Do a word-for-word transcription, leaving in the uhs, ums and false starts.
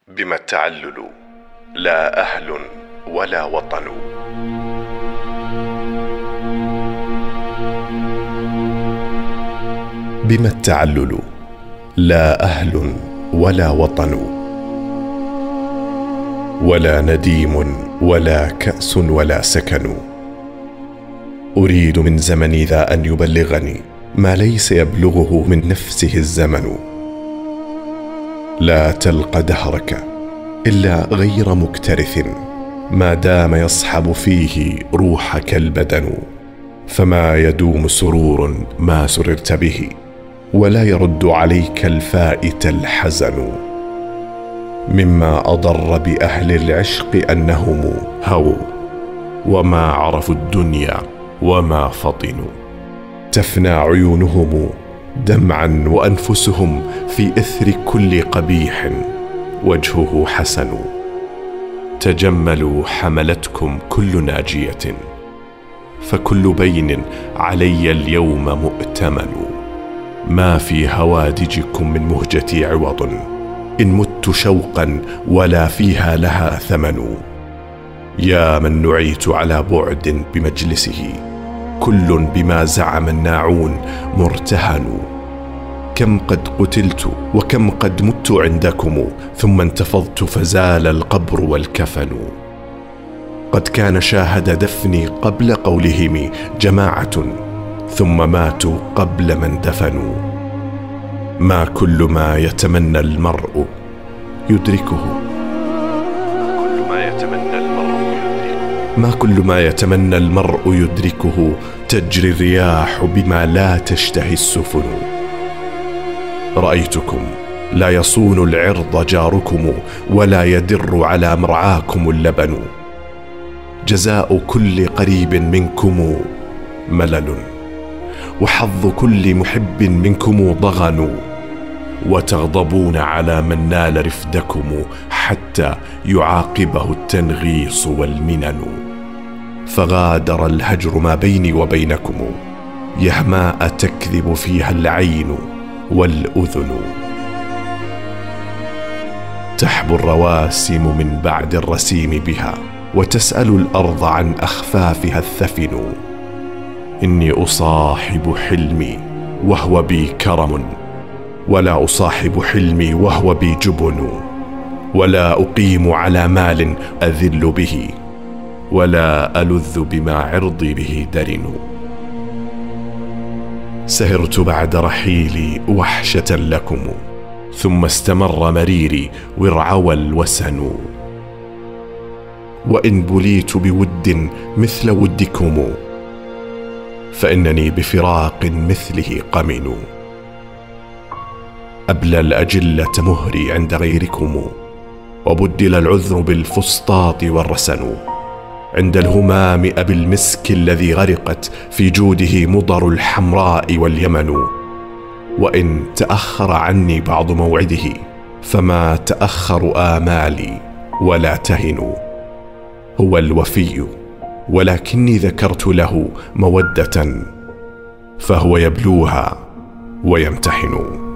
بما التعلل لا أهل ولا وطن. بما التعلل لا أهل ولا وطن، ولا نديم ولا كأس ولا سكن. أريد من زمني ذا أن يبلغني ما ليس يبلغه من نفسه الزمن. لا تلق دهرك إلا غير مكترث، ما دام يصحب فيه روحك البدن. فما يدوم سرور ما سررت به، ولا يرد عليك الفائت الحزن. مما أضر بأهل العشق أنهم هووا، وما عرفوا الدنيا وما فطنوا. تفنى عيونهم دمعا وأنفسهم في إثر كل قبيح وجهه حسن. تجملوا حملتكم كل ناجية، فكل بين علي اليوم مؤتمن. ما في هوادجكم من مهجتي عوض، إن مت شوقا ولا فيها لها ثمن. يا من نعيت على بعد بمجلسه، كل بما زعم الناعون مرتهن. كم قد قتلت وكم قد مت عندكم، ثم انتفضت فزال القبر والكفن. قد كان شاهد دفني قبل قولهم جماعة، ثم ماتوا قبل من دفنوا. ما كل ما يتمنى المرء يدركه، ما كل ما يتمنى المرء يدركه. تجري الرياح بما لا تشتهي السفن. رأيتكم لا يصون العرض جاركم، ولا يدر على مرعاكم اللبن. جزاء كل قريب منكم ملل، وحظ كل محب منكم ضغن. وتغضبون على من نال رفدكم، حتى يعاقبه التنغيص والمنن. فغادر الهجر ما بيني وبينكم، يهماء تكذب فيها العين والأذن. تحبو الرواسم من بعد الرسيم بها، وتسأل الأرض عن أخفافها الثفن. إني أصاحب حلمي وهو بي كرم، ولا أصاحب حلمي وهو بي جبن. ولا أقيم على مال أذل به، ولا ألذ بما عرضي به درن. سهرت بعد رحيلي وحشة لكم، ثم استمر مريري ورعوى الوسن. وإن بليت بود مثل ودكم، فإنني بفراق مثله قمن. أبلى الأجلة مهري عند غيركم، وبدل العذر بالفسطاط والرسن. عند الهمام أبي المسك الذي غرقت في جوده مضر الحمراء واليمن. وإن تأخر عني بعض موعده، فما تأخر آمالي ولا تهن. هو الوفي ولكني ذكرت له مودة، فهو يبلوها ويمتحن.